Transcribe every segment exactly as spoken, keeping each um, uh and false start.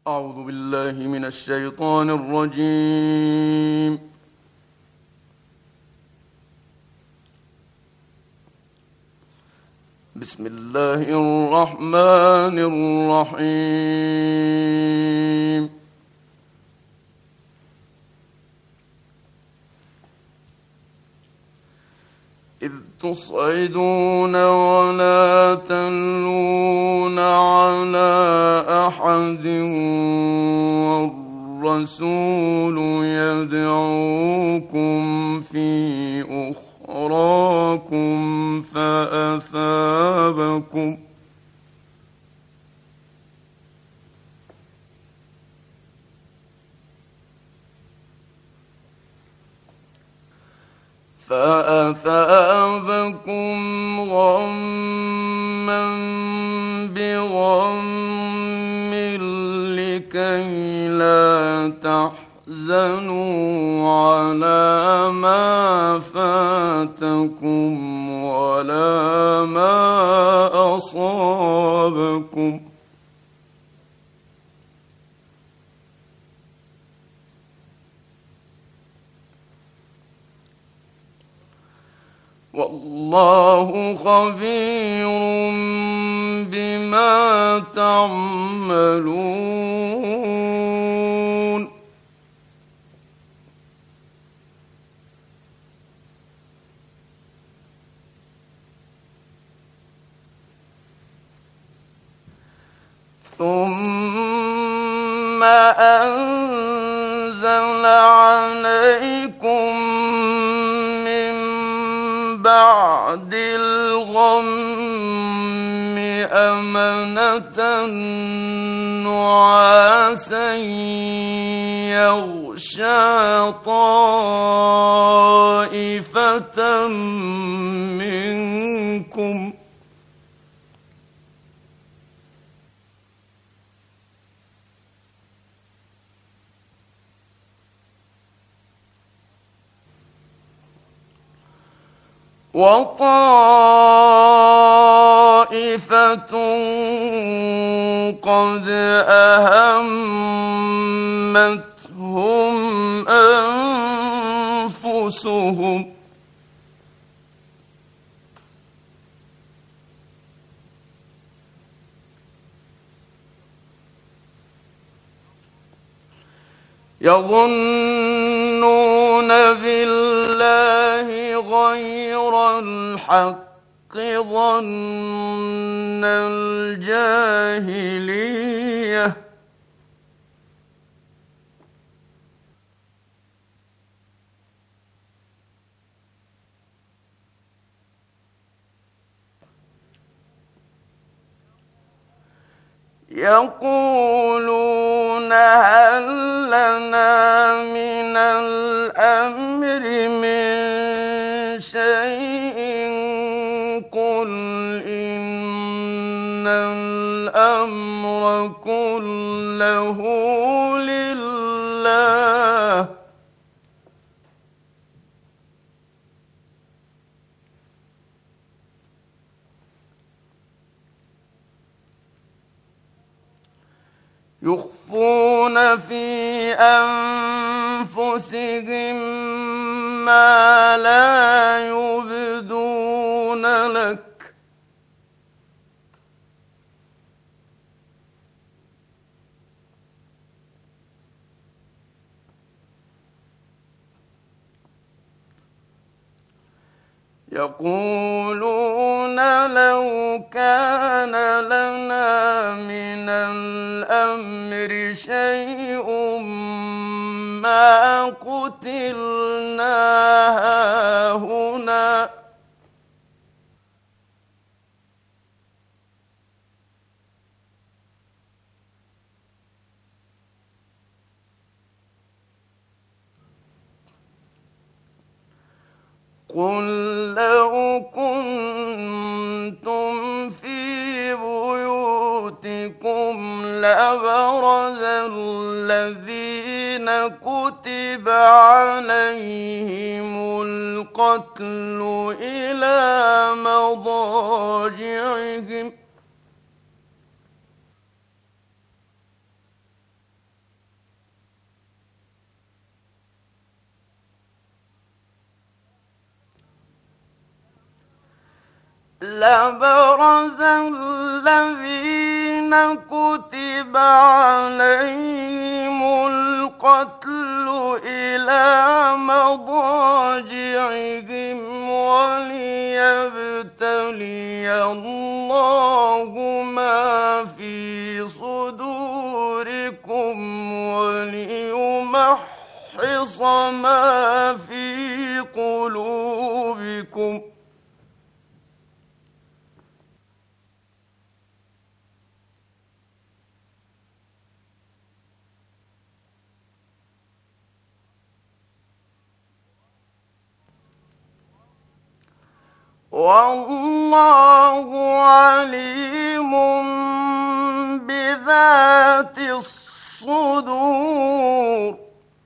أعوذ بالله من الشيطان الرجيم. بسم الله الرحمن الرحيم. إذ تصعدون ولا تلون على أحد والرسول يدعوكم في أخراكم فأثابكم فأثابكم غمًّا بغمٍّ لكي لا تحزنوا على ما فاتكم ولا ما أصابكم والله خبير بما تعملون. ثم أنزل عليكم بعد الغم أمنة نعاسا يغشى طائفة منكم وطائفة قد أهمتهم أنفسهم يظنون بالله غير الحق ظن الجاهلية يقولون هل لنا من الأمر من شيء قل إن الأمر كله لله يخفون في أنفسهم ما لا يبدون لك يقولون لو كان لنا من الأمر شيء ما قتلنا هاهنا قل لو كنتم في بيوتكم لبرز الذين كتب عليهم القتل إلى مضاجعهم. لبرز الذين كتب عليهم القتل إلى مضاجعهم وليبتلي الله ما في صدوركم وليمحص ما في قلوبكم. والله عليم بذات الصدور.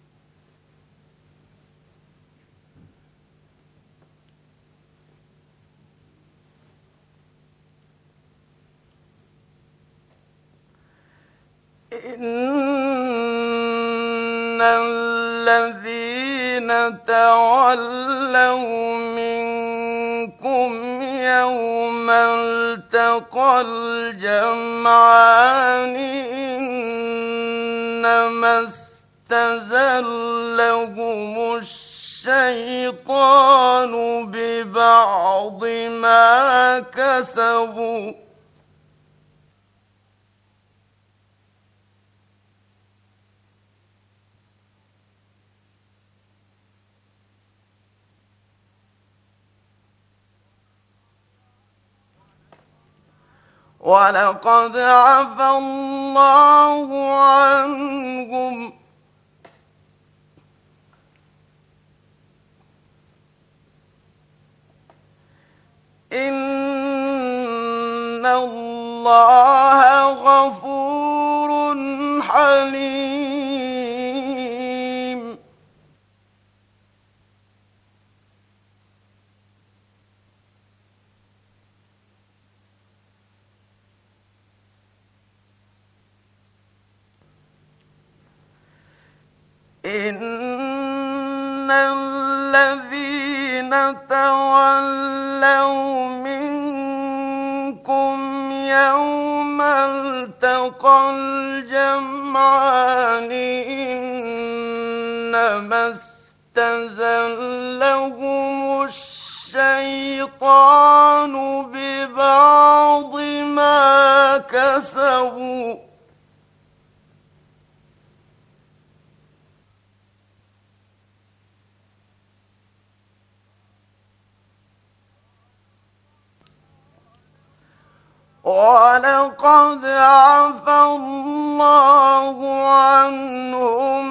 إن الذين تولوا منكم يوم التقى الجمعان إنما استزلهم الشيطان ببعض ما كسبوا ولقد عفا الله عنهم إن الله غفور حليم. إن الذين تولوا منكم يوم التقى الجمعان إنما استزلهم الشيطان ببعض ما كسبوا ولقد عفا الله عنهم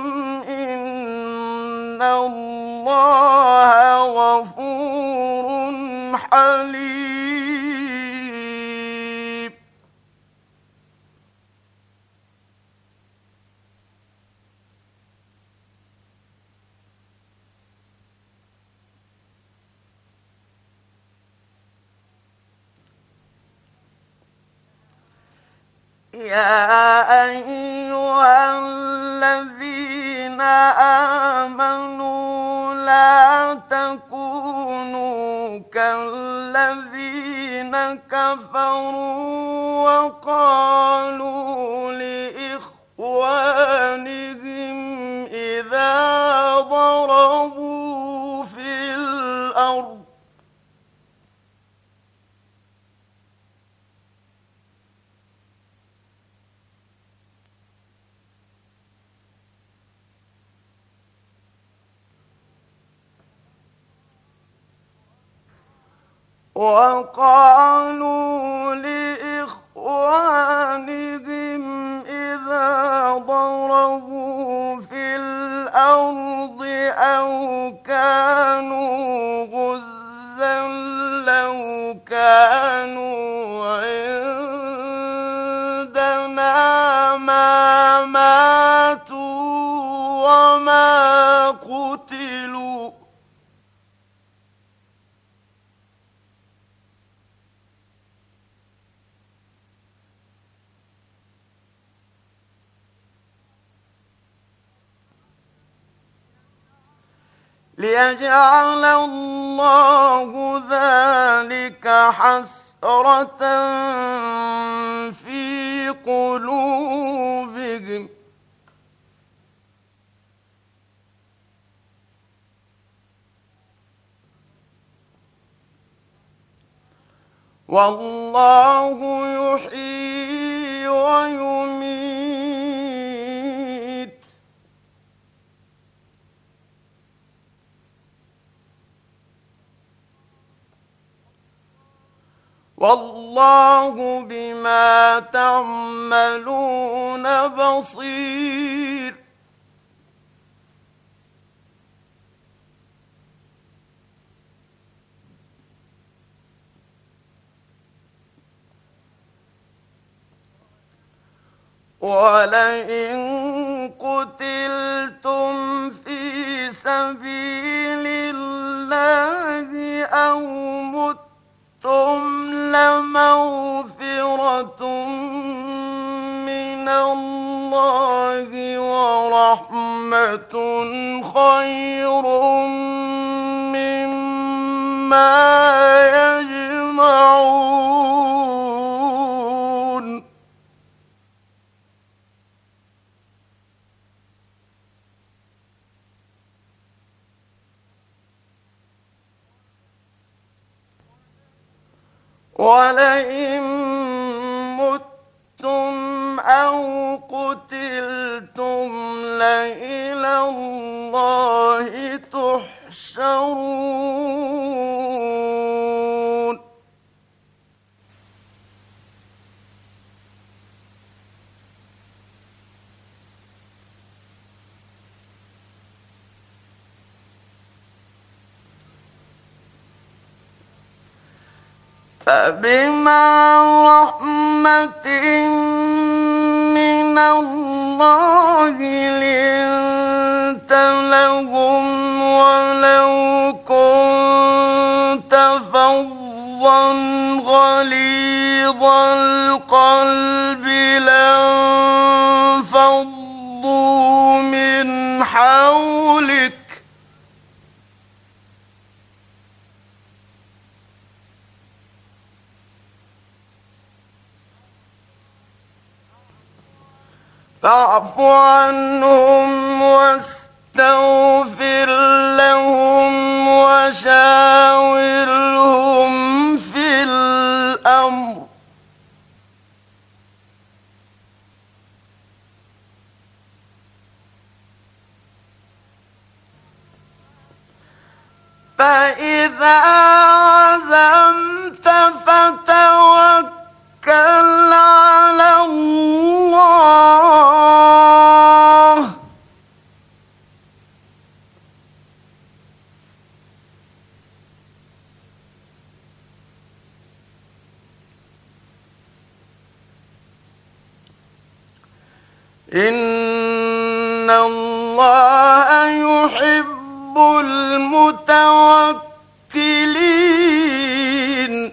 إن الله غفور حليم. يا أيها الذين آمنوا لا تكونوا كالذين كفروا وقالوا لإخوانهم إذا ضربوا في الأرض وقالوا لإخوانهم إذا ضربوا في الأرض أو كانوا غزا لو كانوا عندنا ما ماتوا وما قتلوا ليجعل الله ذلك حسرة في قلوبهم والله يحيي ويميت والله بما تعملون بصير ولئن قتلتم في سبيل الله أو متم لمغفرة من الله ورحمة خير مما يجمعون ولئن متم أو قتلتم لإلى الله تحشرون فبما رحمة من الله لنت لهم ولو كنت فظا غليظ القلب لانفضوا من حولك فاعف عنهم واستغفر لهم وشاورهم في الأمر فإذا عزمت فتوكل على الله إن الله يحب المتوكلين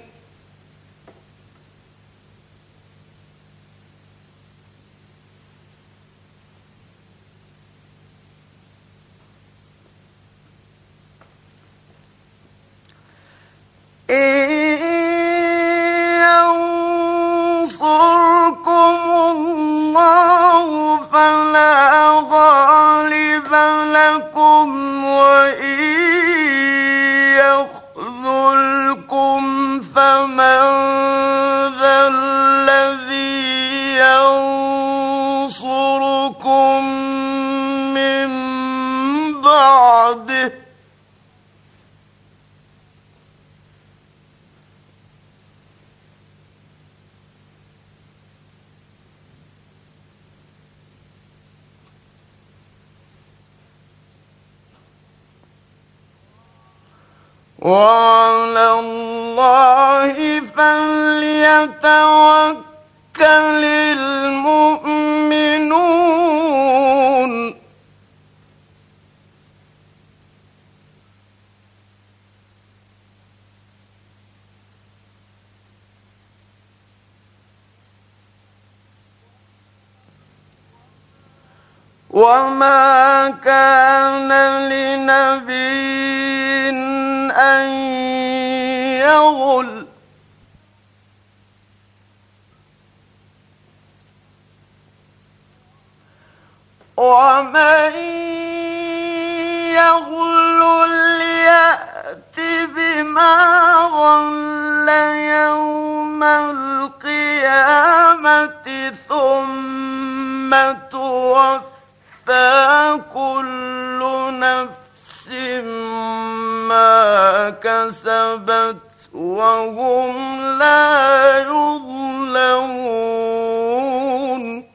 إن ينصركم الله فلا غالب لكم وإن يخذلكم فمن ذا الذي ينصركم من بعده وعلى الله فليتوكل المؤمنون وما كان لنبي أن يغل ومن يغل يأت بما غل يوم القيامة ثم توفى كل نفس ما كسبت وهم لا يظلمون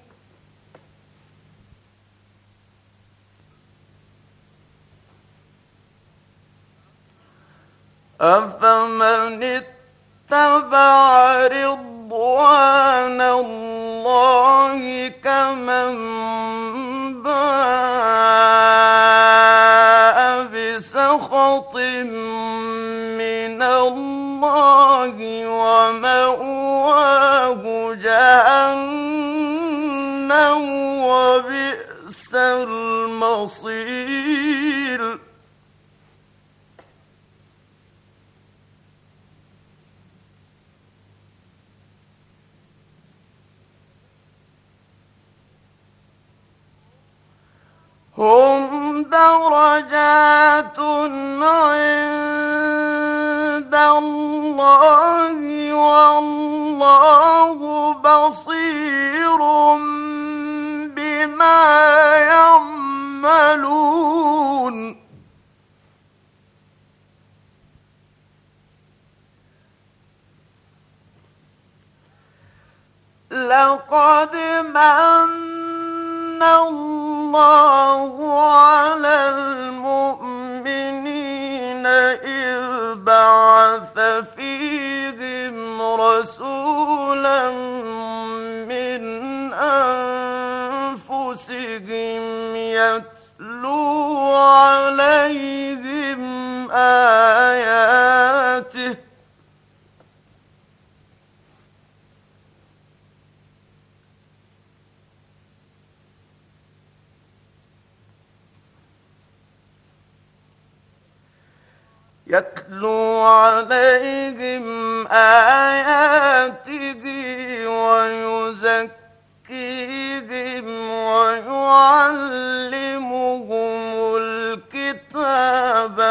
أفمن اتبع رضوان الله كمن باء بسخط من الله ومأواه جهنم وبئس المصير هم درجات عند الله والله بصير بما يعملون لقد من الله على المؤمنين إذ بعث فيهم رسولا من أنفسهم يتلو عليهم آياته يتلو عليهم آياته ويزكيهم ويعلمهم الكتاب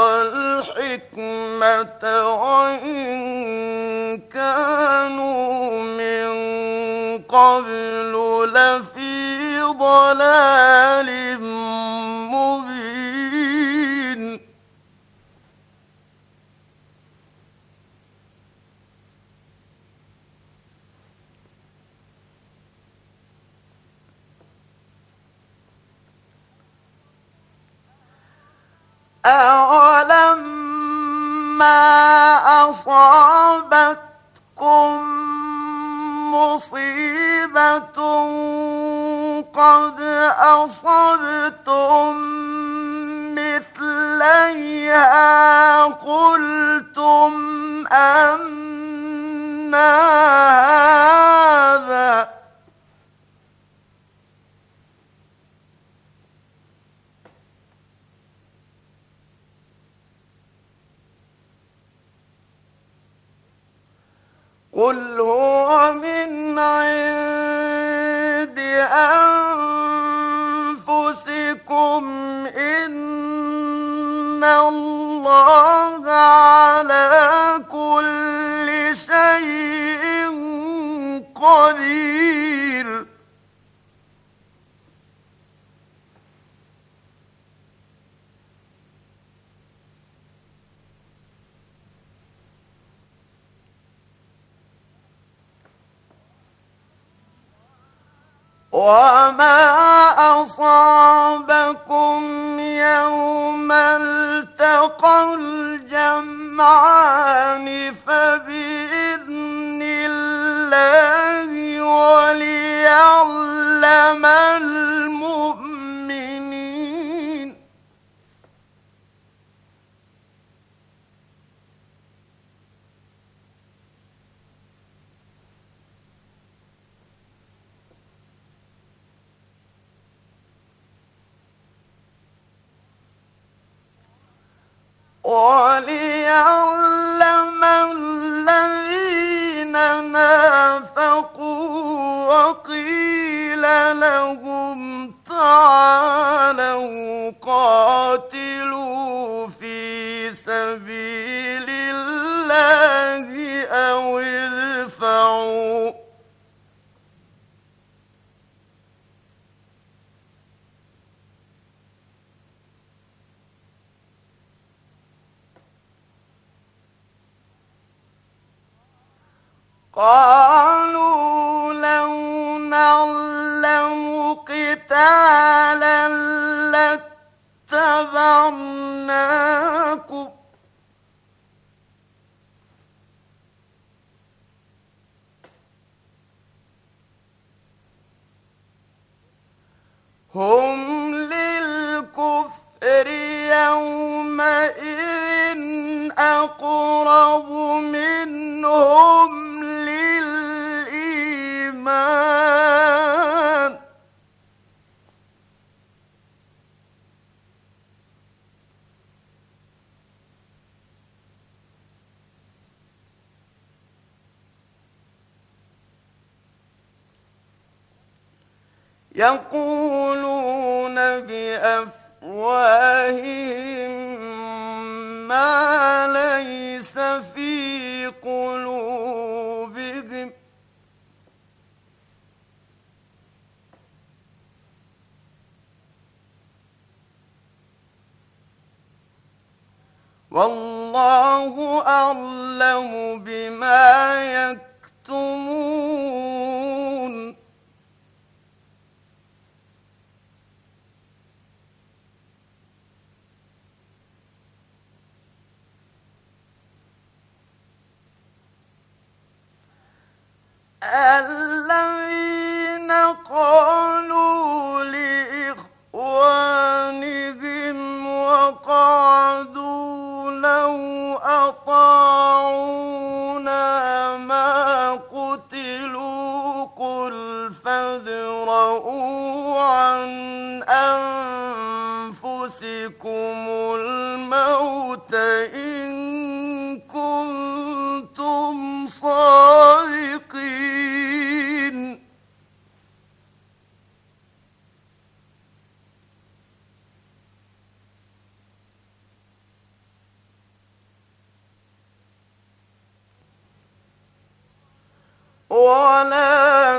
والحكمة وإن كانوا من قبل لفي ضلال مبين أَوَلَمَّا أَصَابَتْكُم مُّصِيبَةٌ قَدْ أَصَبْتُم مِّثْلَيْهَا قُلْتُمْ أَنَّىٰ هَٰذَا قُلْ هُوَ مِنْ عِندِ أَنفُسِكُمْ إِنَّ اللَّهَ عَلَىٰ كُلِّ شَيْءٍ قَدِيرٌ وَمَا أَصَابَكُمْ يَوْمَ الْتَقَى الْجَمْعَانِ فَبِإِذْنِ اللَّهِ وَلِيَعْلَمَ الْمُؤْمِنِينَ وليعلم الذين نافقوا وقيل لهم تعالوا قاتلوا في سبيل الله أو ادفعوا قالوا لو نعلم قتالا لاتبعناكم هم للكفر يومئذ أقرب منهم للإيمان يقولون بأفواههم ما ليس في قلوبهم والله أعلم بما يكتمون الذين قالوا لإخوانهم وقعدوا لو أطاعونا ما قتلوا قل فادرءوا عن أنفسكم الموت إن كنتم صادقين ولا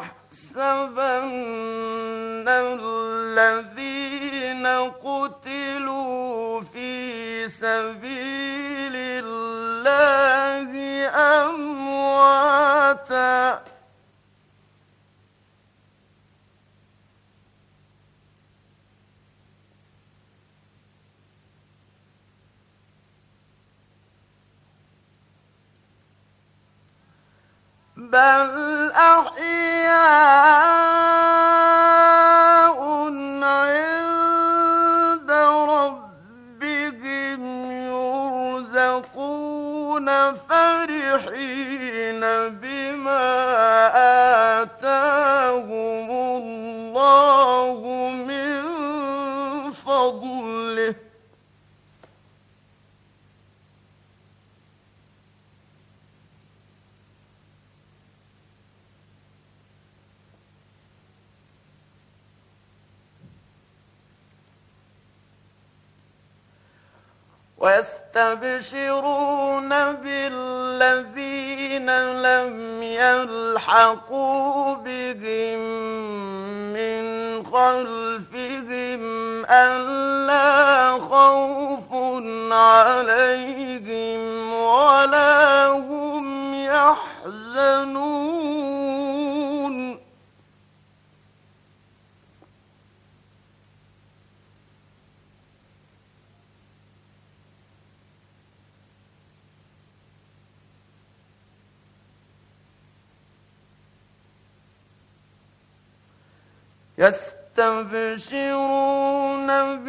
تحسبن الذين قتلوا في سبيل الله أمواتا بل أحياء عند ربهم يرزقون فرحين بما آتاهم الله من فضله ويستبشرون بالذين لم يلحقوا بهم من خلفهم ألا خوف عليهم ولا هم يحزنون يستبشرون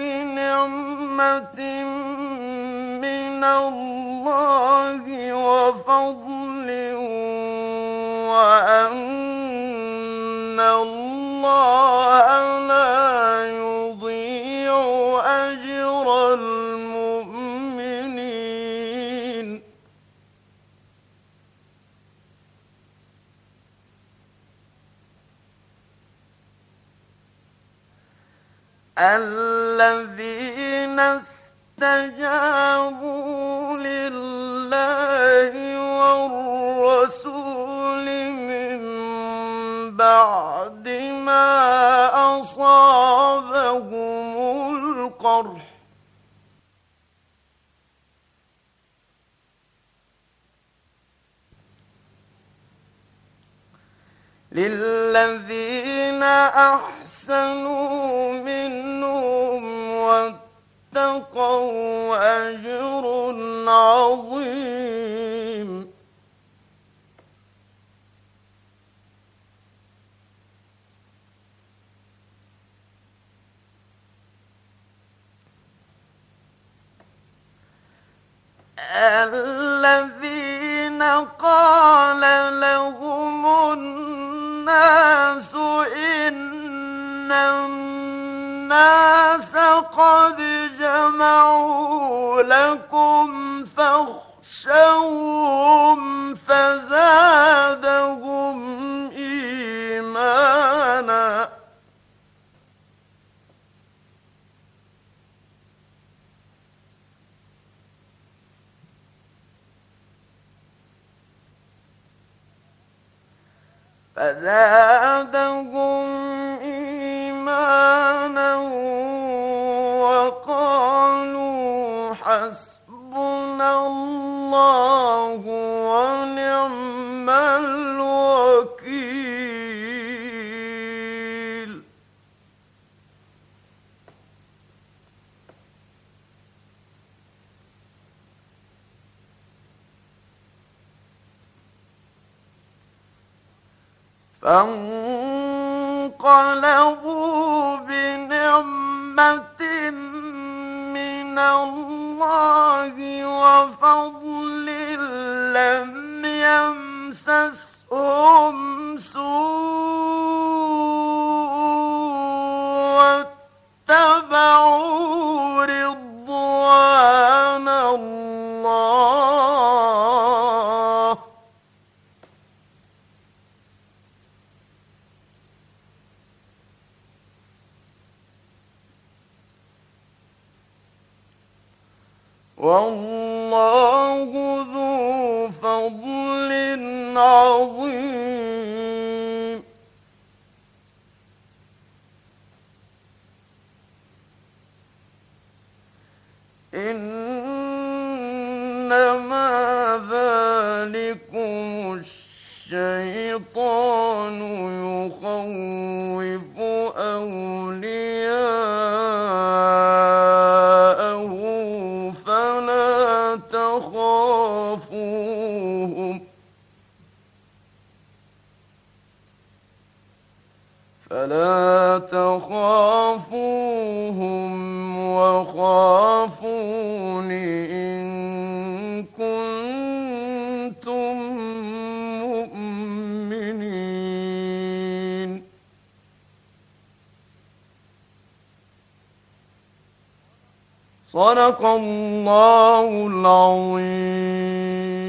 بنعمة من الله وفضل وأن الله لا يضيع أجر المؤمنين الذين استجابوا لله والرسول من بعد ما أصابهم القرح للذين أحسنوا منهم واتقوا أجر عظيم الذين قال لهم الناس إن الناس قد جمعوا لكم فاخشوهم فزادهم إيمانا فزادهم إيمانا وقالوا حسبنا الله ونعم الوكيل فانقلبوا بنعمة من الله وفضل لم يمسسهم سوء واتبعوا رضوان الله والله ذو فضل عظيم إنما ذلكم الشيطان يخوف أولياءه فلا تخافوهم فلا تخافوهم وخافون إن كنتم مؤمنين صدق الله العظيم.